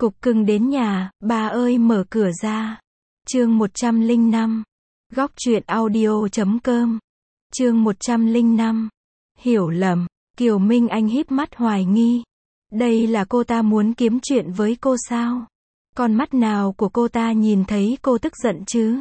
Cục cưng đến nhà, bà ơi mở cửa ra. Chương 105. Góc truyện audio.com. Chương 105. Hiểu lầm. Kiều Minh Anh híp mắt hoài nghi. Đây là cô ta muốn kiếm chuyện với cô sao? Con mắt nào của cô ta nhìn thấy cô tức giận chứ?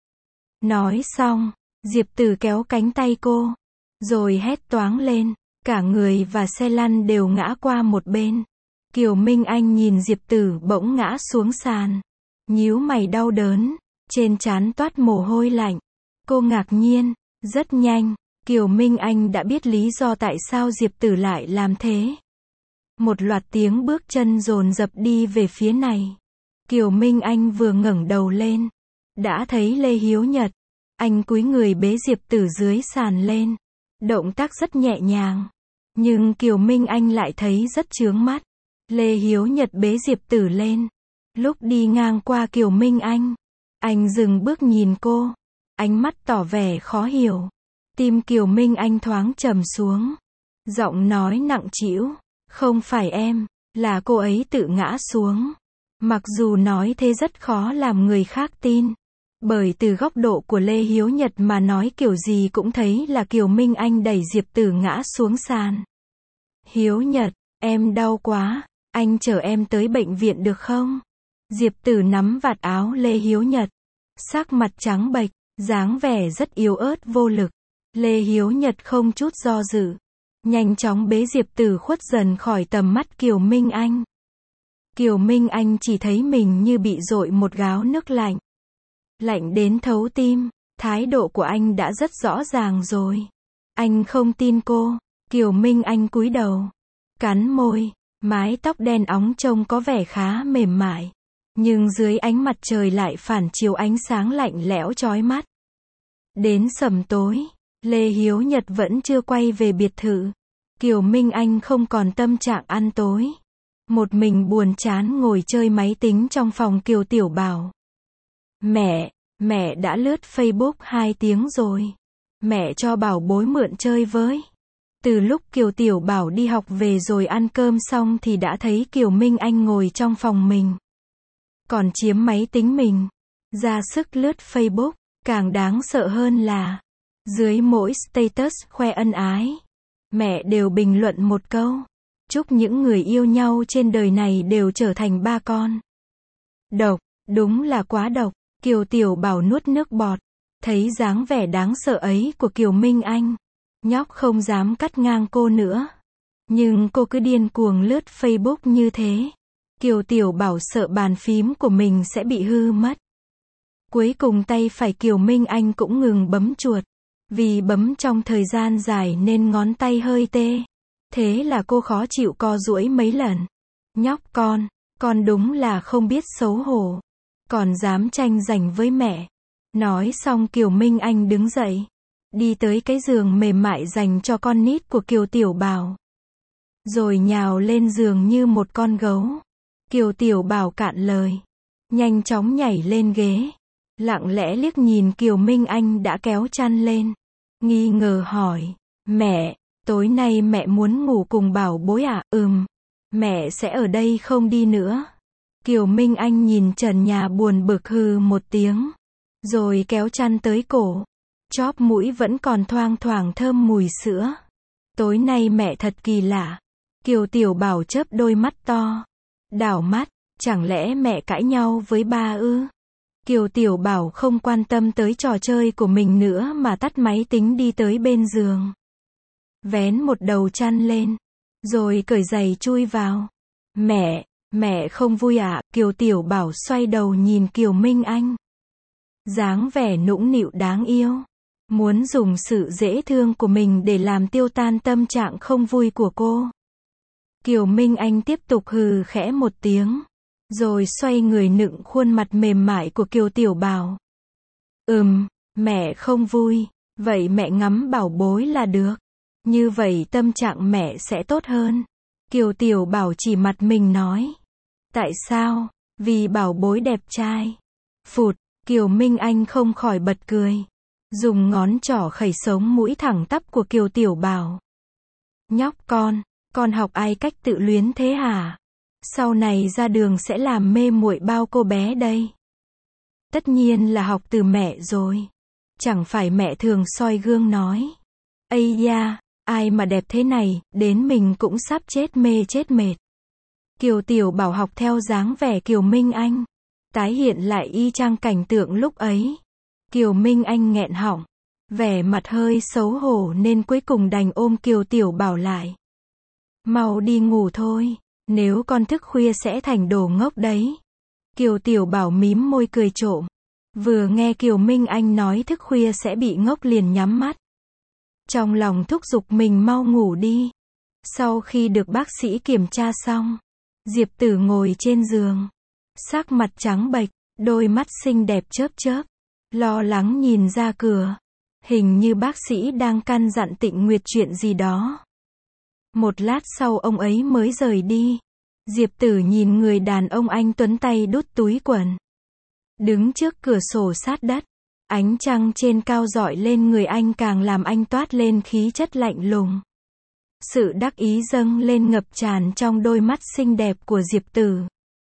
Nói xong, Diệp Tử kéo cánh tay cô, rồi hét toáng lên, cả người và xe lăn đều ngã qua một bên. Kiều Minh Anh nhìn Diệp Tử bỗng ngã xuống sàn, nhíu mày đau đớn, trên trán toát mồ hôi lạnh. Cô ngạc nhiên, rất nhanh, Kiều Minh Anh đã biết lý do tại sao Diệp Tử lại làm thế. Một loạt tiếng bước chân dồn dập đi về phía này. Kiều Minh Anh vừa ngẩng đầu lên, đã thấy Lê Hiếu Nhật. Anh cúi người bế Diệp Tử dưới sàn lên. Động tác rất nhẹ nhàng, nhưng Kiều Minh Anh lại thấy rất chướng mắt. Lê Hiếu Nhật bế Diệp Tử lên. Lúc đi ngang qua Kiều Minh anh dừng bước nhìn cô, ánh mắt tỏ vẻ khó hiểu. Tim Kiều Minh Anh thoáng trầm xuống. Giọng nói nặng trĩu, không phải em, là cô ấy tự ngã xuống. Mặc dù nói thế rất khó làm người khác tin. Bởi từ góc độ của Lê Hiếu Nhật mà nói kiểu gì cũng thấy là Kiều Minh Anh đẩy Diệp Tử ngã xuống sàn. Hiếu Nhật, em đau quá, anh chở em tới bệnh viện được không? Diệp Tử nắm vạt áo Lê Hiếu Nhật, sắc mặt trắng bệch, dáng vẻ rất yếu ớt vô lực. Lê Hiếu Nhật không chút do dự, nhanh chóng bế Diệp Tử khuất dần khỏi tầm mắt Kiều Minh Anh. Kiều Minh Anh chỉ thấy mình như bị dội một gáo nước lạnh. Lạnh đến thấu tim, thái độ của anh đã rất rõ ràng rồi. Anh không tin cô. Kiều Minh Anh cúi đầu, cắn môi, mái tóc đen óng trông có vẻ khá mềm mại. Nhưng dưới ánh mặt trời lại phản chiếu ánh sáng lạnh lẽo chói mắt. Đến sầm tối, Lê Hiếu Nhật vẫn chưa quay về biệt thự. Kiều Minh Anh không còn tâm trạng ăn tối. Một mình buồn chán ngồi chơi máy tính trong phòng Kiều Tiểu Bảo. Mẹ đã lướt Facebook 2 tiếng rồi. Mẹ cho Bảo bối mượn chơi với. Từ lúc Kiều Tiểu Bảo đi học về rồi ăn cơm xong thì đã thấy Kiều Minh Anh ngồi trong phòng mình. Còn chiếm máy tính mình. Ra sức lướt Facebook. Càng đáng sợ hơn là, dưới mỗi status khoe ân ái, mẹ đều bình luận một câu. Chúc những người yêu nhau trên đời này đều trở thành ba con. Độc, đúng là quá độc. Kiều Tiểu Bảo nuốt nước bọt. Thấy dáng vẻ đáng sợ ấy của Kiều Minh Anh, nhóc không dám cắt ngang cô nữa. Nhưng cô cứ điên cuồng lướt Facebook như thế. Kiều Tiểu Bảo sợ bàn phím của mình sẽ bị hư mất. Cuối cùng tay phải Kiều Minh Anh cũng ngừng bấm chuột. Vì bấm trong thời gian dài nên ngón tay hơi tê. Thế là cô khó chịu co duỗi mấy lần. Nhóc con đúng là không biết xấu hổ. Còn dám tranh giành với mẹ. Nói xong Kiều Minh Anh đứng dậy. Đi tới cái giường mềm mại dành cho con nít của Kiều Tiểu Bảo. Rồi nhào lên giường như một con gấu. Kiều Tiểu Bảo cạn lời. Nhanh chóng nhảy lên ghế. Lặng lẽ liếc nhìn Kiều Minh Anh đã kéo chăn lên. Nghi ngờ hỏi. Mẹ, tối nay mẹ muốn ngủ cùng Bảo bối à? Mẹ sẽ ở đây không đi nữa. Kiều Minh Anh nhìn trần nhà buồn bực hừ một tiếng. Rồi kéo chăn tới cổ. Chóp mũi vẫn còn thoang thoảng thơm mùi sữa. Tối nay mẹ thật kỳ lạ. Kiều Tiểu Bảo chớp đôi mắt to. Đảo mắt, chẳng lẽ mẹ cãi nhau với ba ư? Kiều Tiểu Bảo không quan tâm tới trò chơi của mình nữa mà tắt máy tính đi tới bên giường. Vén một đầu chăn lên. Rồi cởi giày chui vào. Mẹ không vui à? Kiều Tiểu Bảo xoay đầu nhìn Kiều Minh Anh. Dáng vẻ nũng nịu đáng yêu. Muốn dùng sự dễ thương của mình để làm tiêu tan tâm trạng không vui của cô. Kiều Minh Anh tiếp tục hừ khẽ một tiếng. Rồi xoay người nựng khuôn mặt mềm mại của Kiều Tiểu Bảo. Mẹ không vui. Vậy mẹ ngắm Bảo bối là được. Như vậy tâm trạng mẹ sẽ tốt hơn. Kiều Tiểu Bảo chỉ mặt mình nói. Tại sao? Vì Bảo bối đẹp trai. Phụt, Kiều Minh Anh không khỏi bật cười. Dùng ngón trỏ khẩy sống mũi thẳng tắp của Kiều Tiểu Bảo. Nhóc con học ai cách tự luyến thế hả? Sau này ra đường sẽ làm mê muội bao cô bé đây. Tất nhiên là học từ mẹ rồi. Chẳng phải mẹ thường soi gương nói. Ây da, ai mà đẹp thế này, đến mình cũng sắp chết mê chết mệt. Kiều Tiểu Bảo học theo dáng vẻ Kiều Minh Anh. Tái hiện lại y chang cảnh tượng lúc ấy. Kiều Minh Anh nghẹn họng. Vẻ mặt hơi xấu hổ nên cuối cùng đành ôm Kiều Tiểu Bảo lại. Mau đi ngủ thôi. Nếu con thức khuya sẽ thành đồ ngốc đấy. Kiều Tiểu Bảo mím môi cười trộm. Vừa nghe Kiều Minh Anh nói thức khuya sẽ bị ngốc liền nhắm mắt. Trong lòng thúc giục mình mau ngủ đi. Sau khi được bác sĩ kiểm tra xong, Diệp Tử ngồi trên giường. Sắc mặt trắng bệch, đôi mắt xinh đẹp chớp chớp. Lo lắng nhìn ra cửa. Hình như bác sĩ đang căn dặn Tịnh Nguyệt chuyện gì đó. Một lát sau ông ấy mới rời đi. Diệp Tử nhìn người đàn ông anh tuấn tay đút túi quần. Đứng trước cửa sổ sát đất. Ánh trăng trên cao rọi lên người anh càng làm anh toát lên khí chất lạnh lùng. Sự đắc ý dâng lên ngập tràn trong đôi mắt xinh đẹp của Diệp Tử.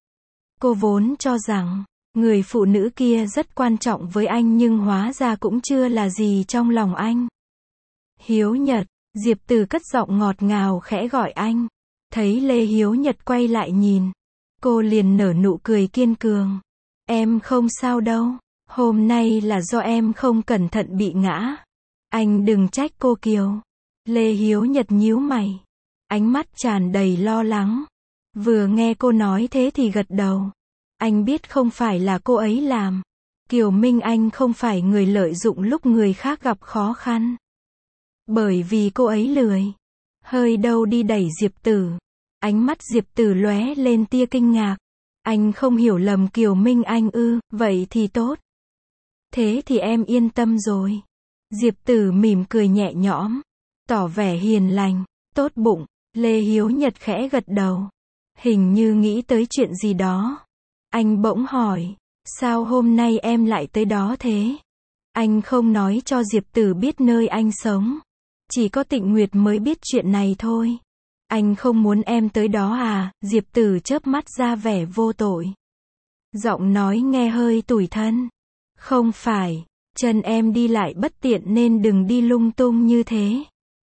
Cô vốn cho rằng, người phụ nữ kia rất quan trọng với anh nhưng hóa ra cũng chưa là gì trong lòng anh. Hiếu Nhật, Diệp Tử cất giọng ngọt ngào khẽ gọi anh. Thấy Lê Hiếu Nhật quay lại nhìn. Cô liền nở nụ cười kiên cường. Em không sao đâu. Hôm nay là do em không cẩn thận bị ngã. Anh đừng trách cô Kiều. Lê Hiếu Nhật nhíu mày. Ánh mắt tràn đầy lo lắng. Vừa nghe cô nói thế thì gật đầu. Anh biết không phải là cô ấy làm. Kiều Minh Anh không phải người lợi dụng lúc người khác gặp khó khăn. Bởi vì cô ấy lười. Hơi đâu đi đẩy Diệp Tử. Ánh mắt Diệp Tử lóe lên tia kinh ngạc. Anh không hiểu lầm Kiều Minh Anh ư, vậy thì tốt. Thế thì em yên tâm rồi. Diệp Tử mỉm cười nhẹ nhõm. Tỏ vẻ hiền lành, tốt bụng. Lê Hiếu Nhật khẽ gật đầu. Hình như nghĩ tới chuyện gì đó. Anh bỗng hỏi. Sao hôm nay em lại tới đó thế? Anh không nói cho Diệp Tử biết nơi anh sống. Chỉ có Tịnh Nguyệt mới biết chuyện này thôi. Anh không muốn em tới đó à? Diệp Tử chớp mắt ra vẻ vô tội. Giọng nói nghe hơi tủi thân. Không phải, chân em đi lại bất tiện nên đừng đi lung tung như thế.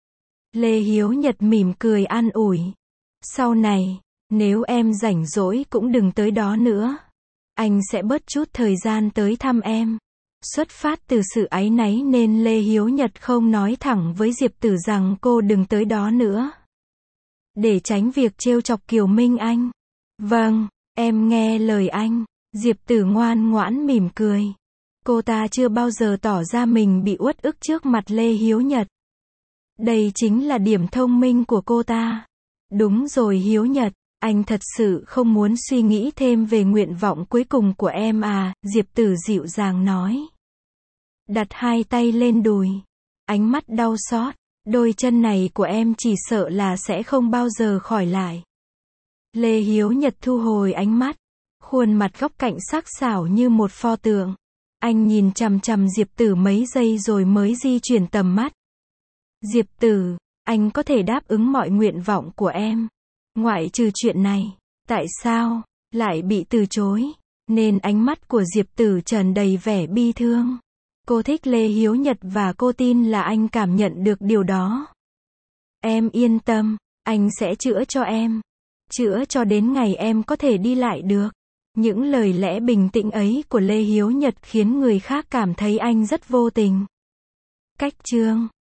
Lê Hiếu Nhật mỉm cười an ủi. Sau này, nếu em rảnh rỗi cũng đừng tới đó nữa. Anh sẽ bớt chút thời gian tới thăm em. Xuất phát từ sự áy náy nên Lê Hiếu Nhật không nói thẳng với Diệp Tử rằng cô đừng tới đó nữa. Để tránh việc trêu chọc Kiều Minh Anh. Vâng, em nghe lời anh. Diệp Tử ngoan ngoãn mỉm cười. Cô ta chưa bao giờ tỏ ra mình bị uất ức trước mặt Lê Hiếu Nhật. Đây chính là điểm thông minh của cô ta. Đúng rồi Hiếu Nhật, anh thật sự không muốn suy nghĩ thêm về nguyện vọng cuối cùng của em à? Diệp Tử dịu dàng nói. Đặt hai tay lên đùi. Ánh mắt đau xót. Đôi chân này của em chỉ sợ là sẽ không bao giờ khỏi lại. Lê Hiếu Nhật thu hồi ánh mắt. Khuôn mặt góc cạnh sắc sảo như một pho tượng. Anh nhìn chằm chằm Diệp Tử mấy giây rồi mới di chuyển tầm mắt. Diệp Tử, anh có thể đáp ứng mọi nguyện vọng của em. Ngoại trừ chuyện này, tại sao lại bị từ chối? Nên ánh mắt của Diệp Tử tràn đầy vẻ bi thương. Cô thích Lê Hiếu Nhật và cô tin là anh cảm nhận được điều đó. Em yên tâm, anh sẽ chữa cho em. Chữa cho đến ngày em có thể đi lại được. Những lời lẽ bình tĩnh ấy của Lê Hiếu Nhật khiến người khác cảm thấy anh rất vô tình. Cách chương